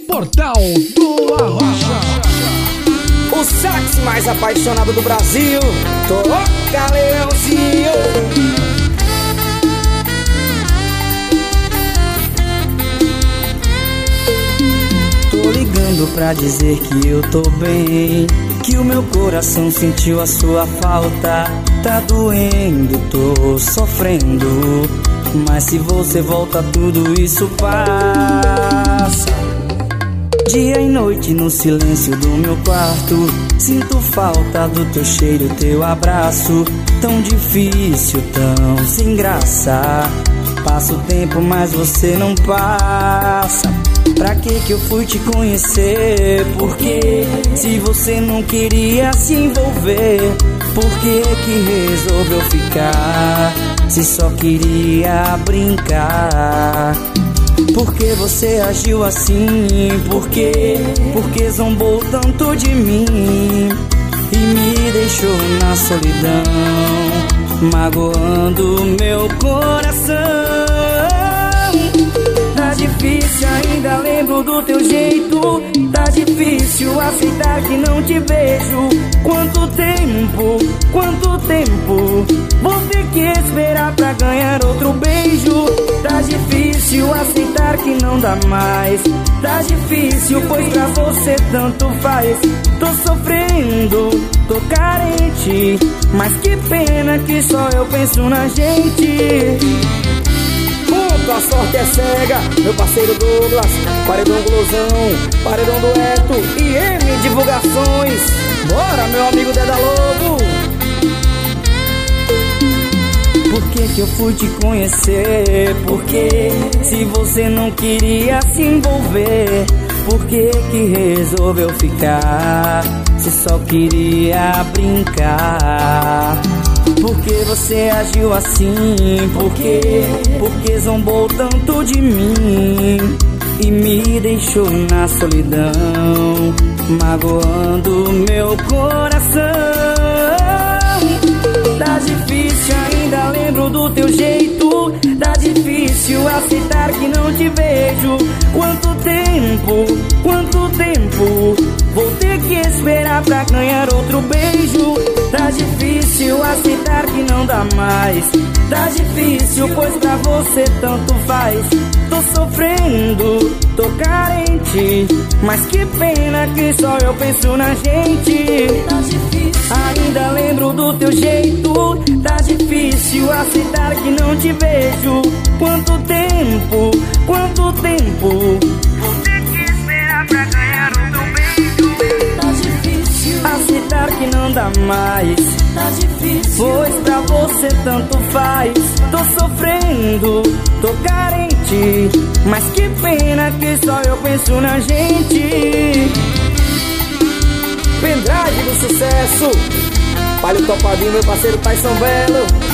Portal do Arrocha. O sax mais apaixonado do Brasil, toca Leãozinho. Tô ligando pra dizer que eu tô bem, que o meu coração sentiu a sua falta. Tá doendo, tô sofrendo, mas se você volta tudo isso passa. Dia e noite no silêncio do meu quarto, sinto falta do teu cheiro, teu abraço. Tão difícil, tão sem graça. Passa o tempo, mas você não passa. Pra que eu fui te conhecer? Porque se você não queria se envolver, por que resolveu ficar? Se só queria brincar. Por que você agiu assim? Por que zombou tanto de mim e me deixou na solidão, magoando meu coração? Tá difícil, ainda lembro do teu jeito. Tá difícil aceitar que não te vejo. Quanto tempo vou ter que esperar pra ganhar outro beijo? Tá difícil aceitar que não dá mais. Tá difícil, pois pra você tanto faz. Tô sofrendo, tô carente, mas que pena que só eu penso na gente. A sorte é cega, meu parceiro Douglas, Paredão Glosão, Paredão Dueto e M Divulgações. Bora, meu amigo Deda Lobo. Por que eu fui te conhecer? Porque se você não queria se envolver, por que resolveu ficar? Se só queria brincar. Por que você agiu assim? Por que zombou tanto de mim e me deixou na solidão, magoando meu coração? Tá difícil, ainda lembro do teu jeito. Tá difícil aceitar que não te vejo. Quanto tempo vou ter que esperar pra ganhar outro beijo? Tá difícil aceitar que não dá mais. Tá difícil, pois pra você tanto faz. Tô sofrendo, tô carente, mas que pena que só eu penso na gente. Tá difícil, ainda lembro do teu jeito. Tá difícil aceitar que não te vejo. Quanto tempo vou ter que esperar pra ganhar outro beijo? Tá difícil aceitar que não dá mais. Tá difícil, pois pra você tanto faz. Tô sofrendo, tô carente, mas que pena que só eu penso na gente. Pendrive do sucesso, Palio Topadinho, meu parceiro Tyson Belo.